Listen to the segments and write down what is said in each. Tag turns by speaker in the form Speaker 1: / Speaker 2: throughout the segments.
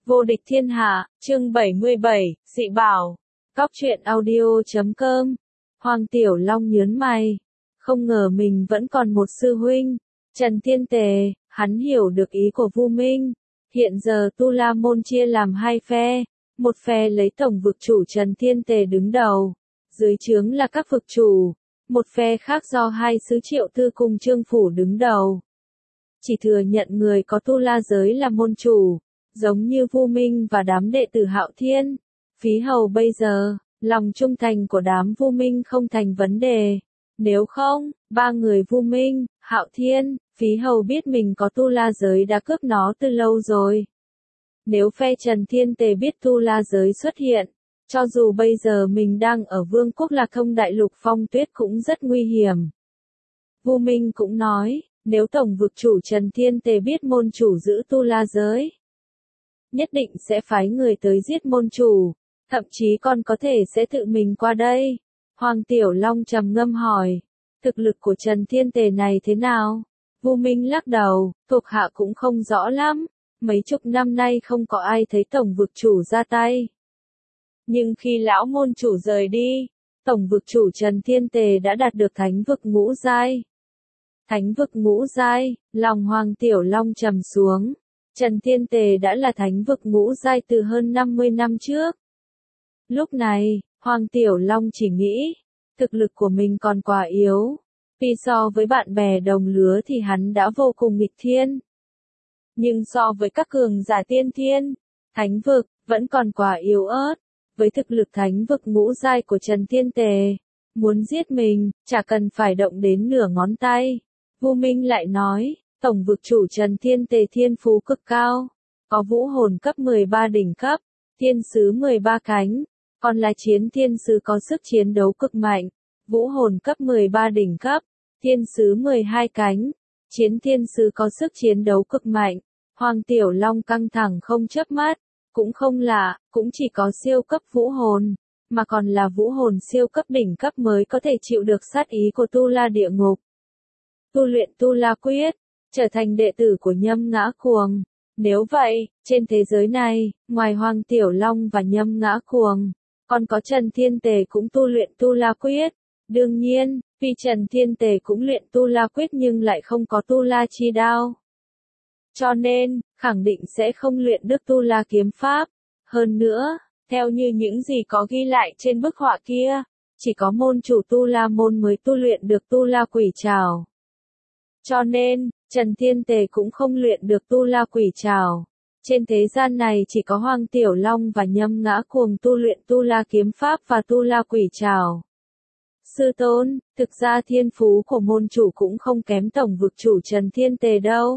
Speaker 1: Vô địch thiên hạ, chương 77, dị bảo. Cóc truyện audio.com. Hoàng Tiểu Long nhớn mày. Không ngờ mình vẫn còn một sư huynh. Trần Thiên Tề, hắn hiểu được ý của Vu Minh. Hiện giờ Tu La Môn chia làm hai phe. Một phe lấy tổng vực chủ Trần Thiên Tề đứng đầu. Dưới trướng là các vực chủ. Một phe khác do hai sứ Triệu Tư cùng Trương Phủ đứng đầu. Chỉ thừa nhận người có Tu La giới là môn chủ. Giống như Vu Minh và đám đệ tử Hạo Thiên. Phí Hầu bây giờ, lòng trung thành của đám Vu Minh không thành vấn đề. Nếu không, ba người Vu Minh, Hạo Thiên, Phí Hầu biết mình có Tu La giới đã cướp nó từ lâu rồi. Nếu phe Trần Thiên Tề biết Tu La giới xuất hiện, cho dù bây giờ mình đang ở Vương quốc Lạc Thông Đại Lục Phong Tuyết cũng rất nguy hiểm. Vu Minh cũng nói, nếu tổng vực chủ Trần Thiên Tề biết môn chủ giữ Tu La giới, nhất định sẽ phái người tới giết môn chủ, thậm chí còn có thể sẽ tự mình qua đây. Hoàng Tiểu Long trầm ngâm hỏi, thực lực của Trần Thiên Tề này thế nào? Vu Minh lắc đầu, thuộc hạ cũng không rõ lắm, mấy chục năm nay không có ai thấy tổng vực chủ ra tay. Nhưng khi lão môn chủ rời đi, tổng vực chủ Trần Thiên Tề đã đạt được thánh vực ngũ giai. Thánh vực ngũ giai, lòng Hoàng Tiểu Long trầm xuống. Trần Thiên Tề đã là thánh vực ngũ giai từ hơn 50 năm trước. Lúc này, Hoàng Tiểu Long chỉ nghĩ, thực lực của mình còn quá yếu. Vì so với bạn bè đồng lứa thì hắn đã vô cùng nghịch thiên. Nhưng so với các cường giả tiên thiên, thánh vực, vẫn còn quá yếu ớt. Với thực lực thánh vực ngũ giai của Trần Thiên Tề, muốn giết mình, chả cần phải động đến nửa ngón tay. Vu Minh lại nói, tổng vực chủ Trần Thiên Tề thiên phú cực cao, có vũ hồn cấp 13 đỉnh cấp, thiên sứ 13 cánh, còn là chiến thiên sứ có sức chiến đấu cực mạnh, vũ hồn cấp 13 đỉnh cấp, thiên sứ 12 cánh, chiến thiên sứ có sức chiến đấu cực mạnh. Hoàng Tiểu Long căng thẳng không chớp mắt, cũng không lạ, cũng chỉ có siêu cấp vũ hồn, mà còn là vũ hồn siêu cấp đỉnh cấp mới có thể chịu được sát ý của Tu La địa ngục. Tu luyện Tu La quyết, trở thành đệ tử của Nhâm Ngã Cuồng. Nếu vậy, trên thế giới này, ngoài Hoàng Tiểu Long và Nhâm Ngã Cuồng, còn có Trần Thiên Tề cũng tu luyện Tu La quyết. Đương nhiên, vì Trần Thiên Tề cũng luyện Tu La quyết nhưng lại không có Tu La chi đao. Cho nên, khẳng định sẽ không luyện được Tu La kiếm pháp. Hơn nữa, theo như những gì có ghi lại trên bức họa kia, chỉ có môn chủ Tu La môn mới tu luyện được Tu La quỷ trảo. Cho nên, Trần Thiên Tề cũng không luyện được Tu La quỷ trảo. Trên thế gian này chỉ có Hoàng Tiểu Long và Nhâm Ngã Cuồng tu luyện Tu La kiếm pháp và Tu La quỷ trảo. Sư tôn, thực ra thiên phú của môn chủ cũng không kém tổng vực chủ Trần Thiên Tề đâu.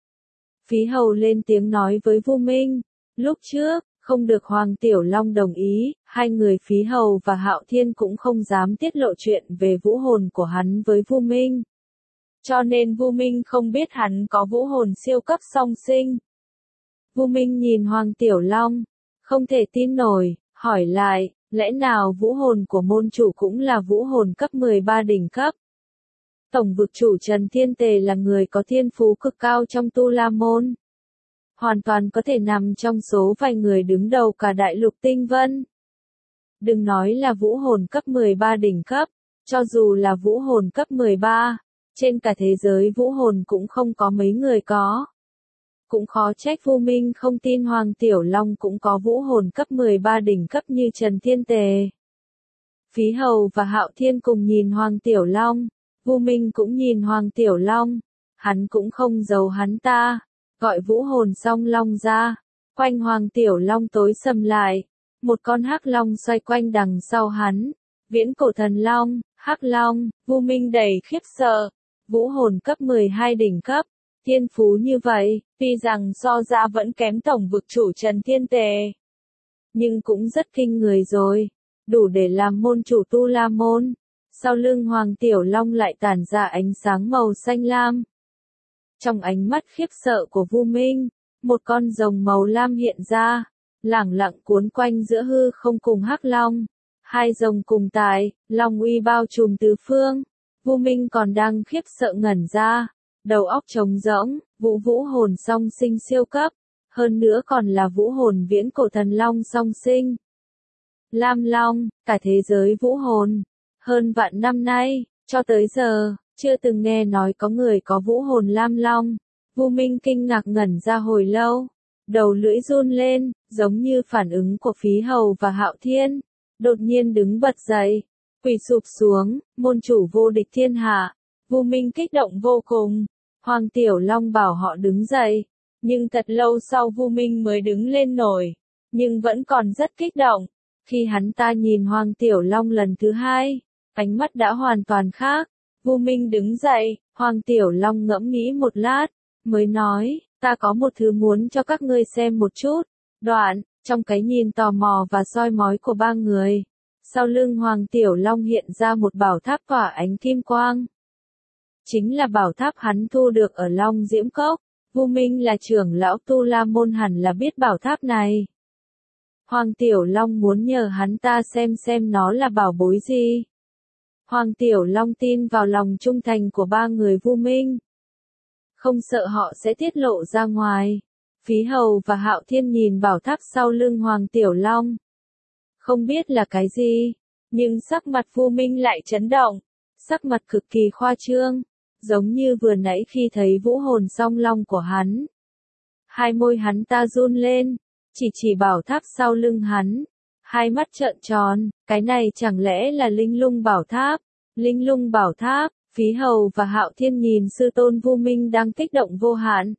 Speaker 1: Phí Hầu lên tiếng nói với Vu Minh, lúc trước, không được Hoàng Tiểu Long đồng ý, hai người Phí Hầu và Hạo Thiên cũng không dám tiết lộ chuyện về vũ hồn của hắn với Vu Minh. Cho nên Vu Minh không biết hắn có vũ hồn siêu cấp song sinh. Vu Minh nhìn Hoàng Tiểu Long, không thể tin nổi, hỏi lại, lẽ nào vũ hồn của môn chủ cũng là vũ hồn cấp 13 đỉnh cấp? Tổng vực chủ Trần Thiên Tề là người có thiên phú cực cao trong Tu La môn. Hoàn toàn có thể nằm trong số vài người đứng đầu cả đại lục tinh vân. Đừng nói là vũ hồn cấp 13 đỉnh cấp, cho dù là vũ hồn cấp 13, trên cả thế giới vũ hồn cũng không có mấy người có. Cũng khó trách Vu Minh không tin Hoàng Tiểu Long cũng có vũ hồn cấp 13 đỉnh cấp như Trần Thiên Tề. Phí Hầu và Hạo Thiên cùng nhìn Hoàng Tiểu Long, Vu Minh cũng nhìn Hoàng Tiểu Long, hắn cũng không giấu hắn ta, gọi vũ hồn song long ra, quanh Hoàng Tiểu Long tối sầm lại, một con hắc long xoay quanh đằng sau hắn, viễn cổ thần long, hắc long. Vu Minh đầy khiếp sợ, vũ hồn cấp 12 đỉnh cấp, thiên phú như vậy, tuy rằng so ra vẫn kém tổng vực chủ Trần Thiên Tề, nhưng cũng rất kinh người rồi, đủ để làm môn chủ Tu La môn. Sau lưng Hoàng Tiểu Long lại tản ra ánh sáng màu xanh lam. Trong ánh mắt khiếp sợ của Vu Minh, một con rồng màu lam hiện ra, lẳng lặng cuốn quanh giữa hư không cùng hắc long. Hai rồng cùng tại, long uy bao trùm tứ phương. Vu Minh còn đang khiếp sợ ngẩn ra, đầu óc trống rỗng, vũ hồn song sinh siêu cấp, hơn nữa còn là vũ hồn viễn cổ thần long song sinh. Lam Long, cả thế giới vũ hồn. Hơn vạn năm nay, cho tới giờ, chưa từng nghe nói có người có vũ hồn Lam Long. Vu Minh kinh ngạc ngẩn ra hồi lâu. Đầu lưỡi run lên, giống như phản ứng của Phí Hầu và Hạo Thiên. Đột nhiên đứng bật dậy, quỳ sụp xuống, môn chủ vô địch thiên hạ. Vu Minh kích động vô cùng. Hoàng Tiểu Long bảo họ đứng dậy. Nhưng thật lâu sau Vu Minh mới đứng lên nổi. Nhưng vẫn còn rất kích động. Khi hắn ta nhìn Hoàng Tiểu Long lần thứ hai, ánh mắt đã hoàn toàn khác. Vu Minh đứng dậy, Hoàng Tiểu Long ngẫm nghĩ một lát, mới nói, ta có một thứ muốn cho các ngươi xem một chút. Đoạn, trong cái nhìn tò mò và soi mói của ba người, sau lưng Hoàng Tiểu Long hiện ra một bảo tháp tỏa ánh kim quang. Chính là bảo tháp hắn thu được ở Long Diễm Cốc. Vu Minh là trưởng lão Tu La Môn hẳn là biết bảo tháp này. Hoàng Tiểu Long muốn nhờ hắn ta xem nó là bảo bối gì. Hoàng Tiểu Long tin vào lòng trung thành của ba người Vu Minh. Không sợ họ sẽ tiết lộ ra ngoài. Phí Hầu và Hạo Thiên nhìn bảo tháp sau lưng Hoàng Tiểu Long. Không biết là cái gì, nhưng sắc mặt Vu Minh lại chấn động. Sắc mặt cực kỳ khoa trương, giống như vừa nãy khi thấy vũ hồn song long của hắn. Hai môi hắn ta run lên, chỉ bảo tháp sau lưng hắn. Hai mắt trợn tròn, cái này chẳng lẽ là Linh Lung Bảo Tháp? Linh Lung Bảo Tháp, Phí Hầu và Hạo Thiên nhìn sư tôn Vu Minh đang kích động vô hạn.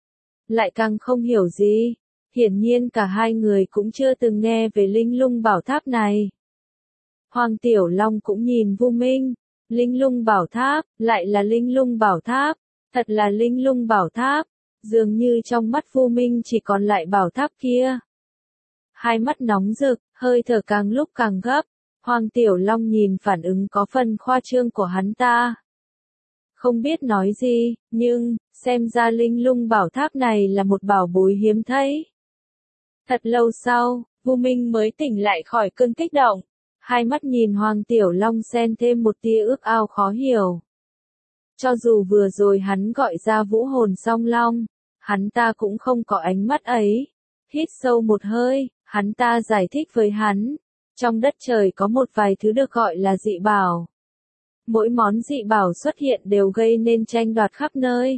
Speaker 1: Lại càng không hiểu gì, hiển nhiên cả hai người cũng chưa từng nghe về Linh Lung Bảo Tháp này. Hoàng Tiểu Long cũng nhìn Vu Minh, Linh Lung Bảo Tháp, lại là Linh Lung Bảo Tháp, thật là Linh Lung Bảo Tháp, dường như trong mắt Vu Minh chỉ còn lại bảo tháp kia. Hai mắt nóng rực, hơi thở càng lúc càng gấp, Hoàng Tiểu Long nhìn phản ứng có phần khoa trương của hắn ta. Không biết nói gì, nhưng, xem ra Linh Lung Bảo Tháp này là một bảo bối hiếm thấy. Thật lâu sau, Vu Minh mới tỉnh lại khỏi cơn kích động. Hai mắt nhìn Hoàng Tiểu Long xen thêm một tia ước ao khó hiểu. Cho dù vừa rồi hắn gọi ra vũ hồn song long, hắn ta cũng không có ánh mắt ấy. Hít sâu một hơi, hắn ta giải thích với hắn. Trong đất trời có một vài thứ được gọi là dị bảo. Mỗi món dị bảo xuất hiện đều gây nên tranh đoạt khắp nơi.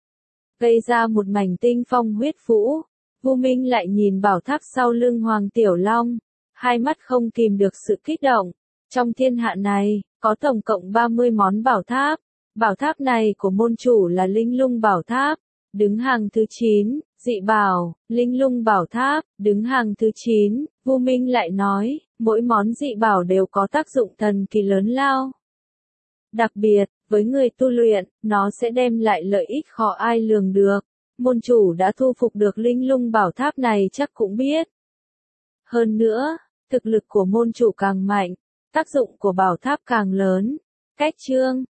Speaker 1: Gây ra một mảnh tinh phong huyết vũ. Vu Minh lại nhìn bảo tháp sau lưng Hoàng Tiểu Long. Hai mắt không kìm được sự kích động. Trong thiên hạ này, có tổng cộng 30 món bảo tháp. Bảo tháp này của môn chủ là Linh Lung Bảo Tháp. Đứng hàng thứ 9, dị bảo, Linh Lung Bảo Tháp, đứng hàng thứ 9, Vu Minh lại nói, mỗi món dị bảo đều có tác dụng thần kỳ lớn lao. Đặc biệt, với người tu luyện, nó sẽ đem lại lợi ích khó ai lường được. Môn chủ đã thu phục được Linh Lung Bảo Tháp này chắc cũng biết. Hơn nữa, thực lực của môn chủ càng mạnh, tác dụng của bảo tháp càng lớn. Cách chương